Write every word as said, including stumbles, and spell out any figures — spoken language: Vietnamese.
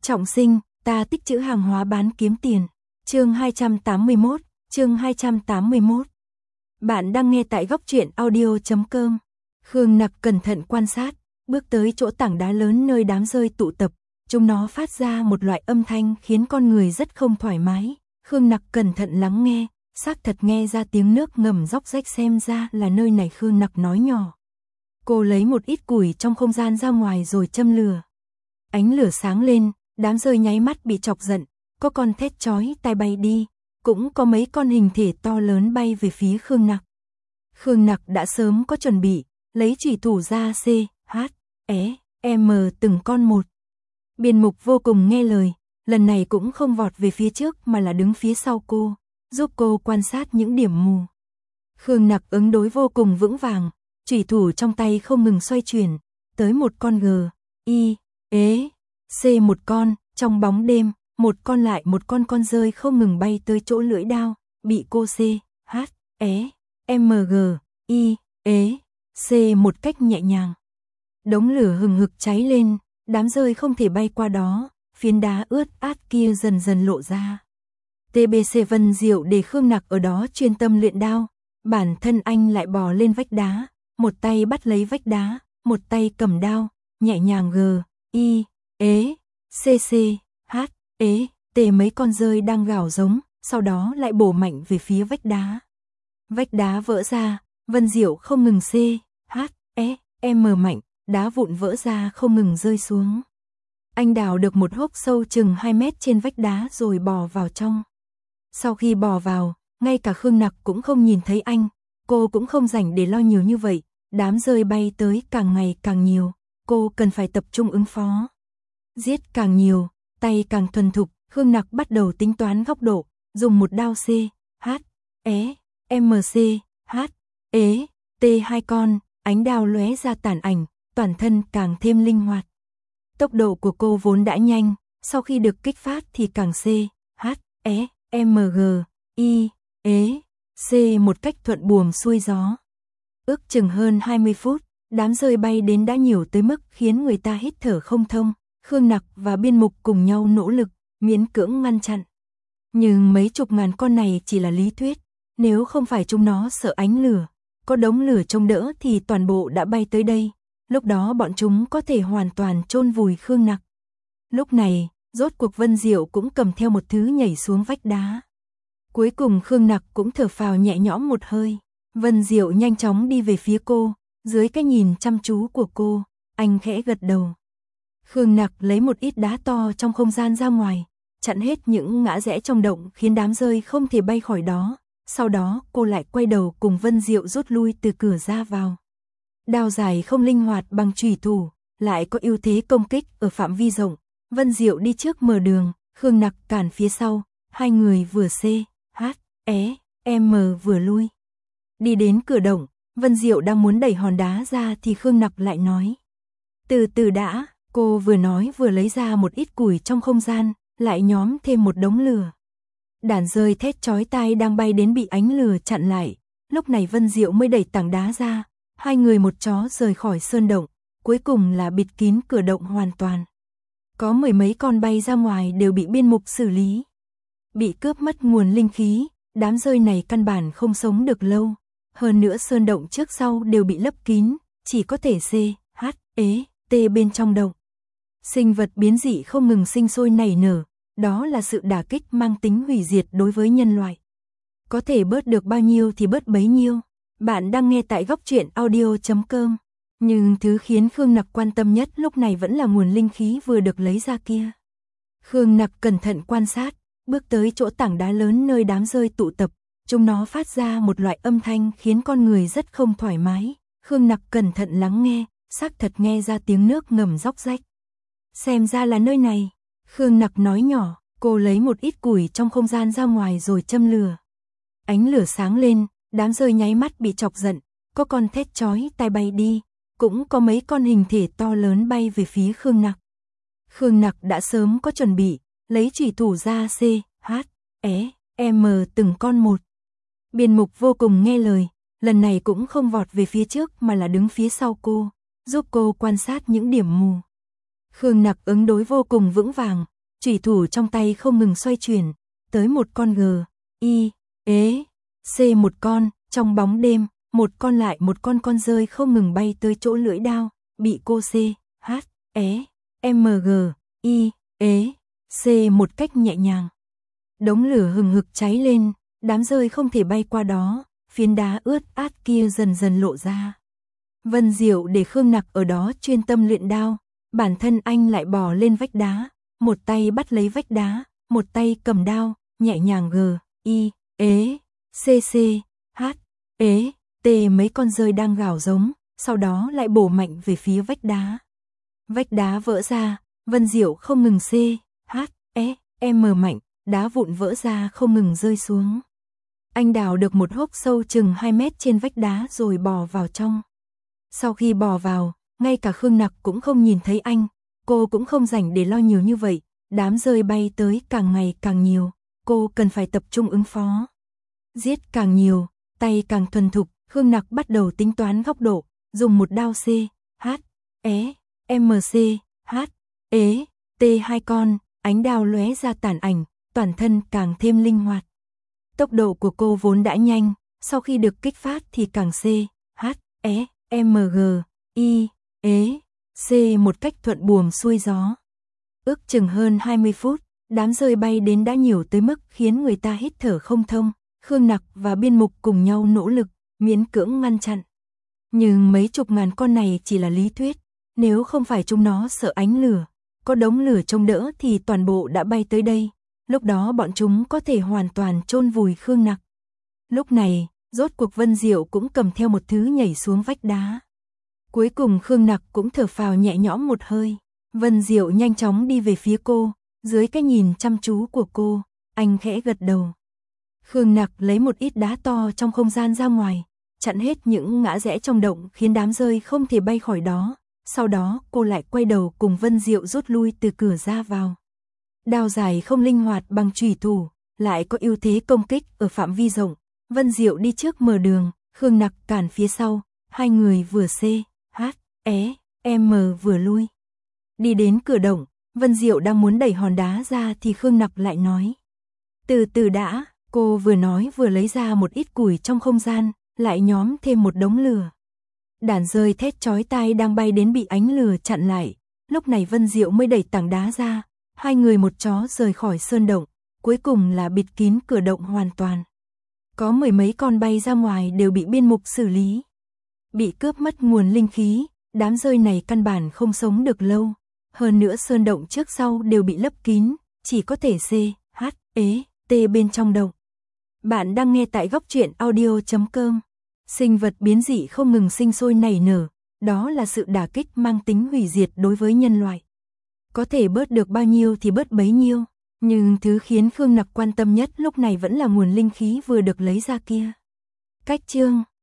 Trọng sinh, ta tích trữ hàng hóa bán kiếm tiền. Chương hai trăm tám mươi mốt, chương hai trăm tám mươi mốt. Bạn đang nghe tại góc truyện audio chấm com. Khương Nặc cẩn thận quan sát, bước tới chỗ tảng đá lớn nơi đám rơi tụ tập, chúng nó phát ra một loại âm thanh khiến con người rất không thoải mái. Khương Nặc cẩn thận lắng nghe, xác thật nghe ra tiếng nước ngầm róc rách, xem ra là nơi này. Khương Nặc nói nhỏ. Cô lấy một ít củi trong không gian ra ngoài rồi châm lửa. Ánh lửa sáng lên, đám rơi nháy mắt bị chọc giận, có con thét chói tai bay đi, cũng có mấy con hình thể to lớn bay về phía Khương Nặc. Khương Nặc đã sớm có chuẩn bị, lấy chủy thủ ra C, H, E, M từng con một. Biên Mục vô cùng nghe lời, lần này cũng không vọt về phía trước mà là đứng phía sau cô, giúp cô quan sát những điểm mù. Khương Nặc ứng đối vô cùng vững vàng, chủy thủ trong tay không ngừng xoay chuyển, tới một con G, I, ế, C một con, trong bóng đêm, một con lại một con con rơi không ngừng bay tới chỗ lưỡi đao, bị cô C, H, E, M G, I, ế, C một cách nhẹ nhàng. Đống lửa hừng hực cháy lên, đám rơi không thể bay qua đó, phiến đá ướt át kia dần dần lộ ra. tê bê xê Vân Diệu để Khương Nặc ở đó chuyên tâm luyện đao, bản thân anh lại bò lên vách đá, một tay bắt lấy vách đá, một tay cầm đao, nhẹ nhàng G, I, ế, C C, H, ế, T mấy con rơi đang gào giống, sau đó lại bổ mạnh về phía vách đá. Vách đá vỡ ra, Vân Diệu không ngừng C, H, E, M mạnh, đá vụn vỡ ra không ngừng rơi xuống. Anh đào được một hốc sâu chừng hai mét trên vách đá rồi bò vào trong. Sau khi bò vào, ngay cả Khương Nặc cũng không nhìn thấy anh, cô cũng không rảnh để lo nhiều như vậy, đám rơi bay tới càng ngày càng nhiều, cô cần phải tập trung ứng phó. Giết càng nhiều, tay càng thuần thục, Khương Nặc bắt đầu tính toán góc độ, dùng một đao C, H, E, M C, H, ế, T hai con, ánh đao lóe ra tàn ảnh, toàn thân càng thêm linh hoạt. Tốc độ của cô vốn đã nhanh, sau khi được kích phát thì càng C, H, E, M G, I, ế, C một cách thuận buồm xuôi gió. Ước chừng hơn hai mươi phút, đám rơi bay đến đã nhiều tới mức khiến người ta hít thở không thông. Khương Nặc và Biên Mục cùng nhau nỗ lực, miễn cưỡng ngăn chặn. Nhưng mấy chục ngàn con này chỉ là lý thuyết, nếu không phải chúng nó sợ ánh lửa, có đống lửa chống đỡ thì toàn bộ đã bay tới đây, lúc đó bọn chúng có thể hoàn toàn chôn vùi Khương Nặc. Lúc này, rốt cuộc Vân Diệu cũng cầm theo một thứ nhảy xuống vách đá. Cuối cùng Khương Nặc cũng thở phào nhẹ nhõm một hơi, Vân Diệu nhanh chóng đi về phía cô, dưới cái nhìn chăm chú của cô, anh khẽ gật đầu. Khương Nặc lấy một ít đá to trong không gian ra ngoài, chặn hết những ngã rẽ trong động khiến đám rơi không thể bay khỏi đó. Sau đó cô lại quay đầu cùng Vân Diệu rút lui từ cửa ra vào. Đao dài không linh hoạt bằng chủy thủ, lại có ưu thế công kích ở phạm vi rộng. Vân Diệu đi trước mở đường, Khương Nặc cản phía sau, hai người vừa C, H, E, M vừa lui. Đi đến cửa động, Vân Diệu đang muốn đẩy hòn đá ra thì Khương Nặc lại nói. Từ từ đã. Cô vừa nói vừa lấy ra một ít củi trong không gian, lại nhóm thêm một đống lửa. Đàn rơi thét chói tai đang bay đến bị ánh lửa chặn lại, lúc này Vân Diệu mới đẩy tảng đá ra, hai người một chó rời khỏi sơn động, cuối cùng là bịt kín cửa động hoàn toàn. Có mười mấy con bay ra ngoài đều bị Biên Mục xử lý. Bị cướp mất nguồn linh khí, đám rơi này căn bản không sống được lâu, hơn nữa sơn động trước sau đều bị lấp kín, chỉ có thể C, H, ế, T bên trong động. Sinh vật biến dị không ngừng sinh sôi nảy nở, đó là sự đả kích mang tính hủy diệt đối với nhân loại. Có thể bớt được bao nhiêu thì bớt bấy nhiêu. Bạn đang nghe tại góc truyện audio chấm com. Nhưng thứ khiến Khương Nặc quan tâm nhất lúc này vẫn là nguồn linh khí vừa được lấy ra kia. Khương Nặc cẩn thận quan sát, bước tới chỗ tảng đá lớn nơi đám rơi tụ tập, chúng nó phát ra một loại âm thanh khiến con người rất không thoải mái. Khương Nặc cẩn thận lắng nghe, xác thật nghe ra tiếng nước ngầm róc rách. Xem ra là nơi này, Khương Nặc nói nhỏ, cô lấy một ít củi trong không gian ra ngoài rồi châm lửa. Ánh lửa sáng lên, đám rơi nháy mắt bị chọc giận, có con thét chói tai bay đi, cũng có mấy con hình thể to lớn bay về phía Khương Nặc. Khương Nặc đã sớm có chuẩn bị, lấy chủy thủ ra C, H, E, M từng con một. Biên Mục vô cùng nghe lời, lần này cũng không vọt về phía trước mà là đứng phía sau cô, giúp cô quan sát những điểm mù. Khương Nặc ứng đối vô cùng vững vàng, chủy thủ trong tay không ngừng xoay chuyển, tới một con g, y, ế, c một con, trong bóng đêm, một con lại một con con rơi không ngừng bay tới chỗ lưỡi đao, bị cô c, h, é, m g, y, ế, c một cách nhẹ nhàng. Đống lửa hừng hực cháy lên, đám rơi không thể bay qua đó, phiến đá ướt át kia dần dần lộ ra. Vân Diệu để Khương Nặc ở đó chuyên tâm luyện đao, bản thân anh lại bò lên vách đá, một tay bắt lấy vách đá, một tay cầm đao, nhẹ nhàng g, y, ế, c c, h, ế, t mấy con rơi đang gào giống, sau đó lại bổ mạnh về phía vách đá. Vách đá vỡ ra, Vân Diệu không ngừng c, h, e, m mạnh, đá vụn vỡ ra không ngừng rơi xuống. Anh đào được một hốc sâu chừng hai mét trên vách đá rồi bò vào trong. Sau khi bò vào, ngay cả Khương Nặc cũng không nhìn thấy anh, cô cũng không rảnh để lo nhiều như vậy, đám rơi bay tới càng ngày càng nhiều, cô cần phải tập trung ứng phó. Giết càng nhiều, tay càng thuần thục, Khương Nặc bắt đầu tính toán góc độ, dùng một đao c, h, é, m c, h, ế, t hai con, ánh đao lóe ra tàn ảnh, toàn thân càng thêm linh hoạt. Tốc độ của cô vốn đã nhanh, sau khi được kích phát thì càng c, h, é, m g, y, ế, c một cách thuận buồm xuôi gió. Ước chừng hơn hai mươi phút, đám rơi bay đến đã nhiều tới mức khiến người ta hít thở không thông. Khương Nặc và Biên Mục cùng nhau nỗ lực, miễn cưỡng ngăn chặn. Nhưng mấy chục ngàn con này chỉ là lý thuyết, nếu không phải chúng nó sợ ánh lửa, có đống lửa chống đỡ thì toàn bộ đã bay tới đây, lúc đó bọn chúng có thể hoàn toàn chôn vùi Khương Nặc. Lúc này, rốt cuộc Vân Diệu cũng cầm theo một thứ nhảy xuống vách đá. Cuối cùng Khương Nặc cũng thở phào nhẹ nhõm một hơi. Vân Diệu nhanh chóng đi về phía cô, dưới cái nhìn chăm chú của cô, anh khẽ gật đầu. Khương Nặc lấy một ít đá to trong không gian ra ngoài, chặn hết những ngã rẽ trong động khiến đám rơi không thể bay khỏi đó. Sau đó cô lại quay đầu cùng Vân Diệu rút lui từ cửa ra vào. Đao dài không linh hoạt bằng chủy thủ, lại có ưu thế công kích ở phạm vi rộng. Vân Diệu đi trước mở đường, Khương Nặc cản phía sau, hai người vừa c, h, é, m vừa lui. Đi đến cửa động, Vân Diệu đang muốn đẩy hòn đá ra thì Khương Nặc lại nói. Từ từ đã, cô vừa nói vừa lấy ra một ít củi trong không gian, lại nhóm thêm một đống lửa. Đàn rơi thét chói tai đang bay đến bị ánh lửa chặn lại, lúc này Vân Diệu mới đẩy tảng đá ra, hai người một chó rời khỏi sơn động, cuối cùng là bịt kín cửa động hoàn toàn. Có mười mấy con bay ra ngoài đều bị Biên Mục xử lý. Bị cướp mất nguồn linh khí, đám rơi này căn bản không sống được lâu. Hơn nữa sơn động trước sau đều bị lấp kín, chỉ có thể c, h, ế, t bên trong động. Bạn đang nghe tại góc truyện audio chấm com. Sinh vật biến dị không ngừng sinh sôi nảy nở, đó là sự đả kích mang tính hủy diệt đối với nhân loại. Có thể bớt được bao nhiêu thì bớt bấy nhiêu, nhưng thứ khiến Khương Nặc quan tâm nhất lúc này vẫn là nguồn linh khí vừa được lấy ra kia. Cách chương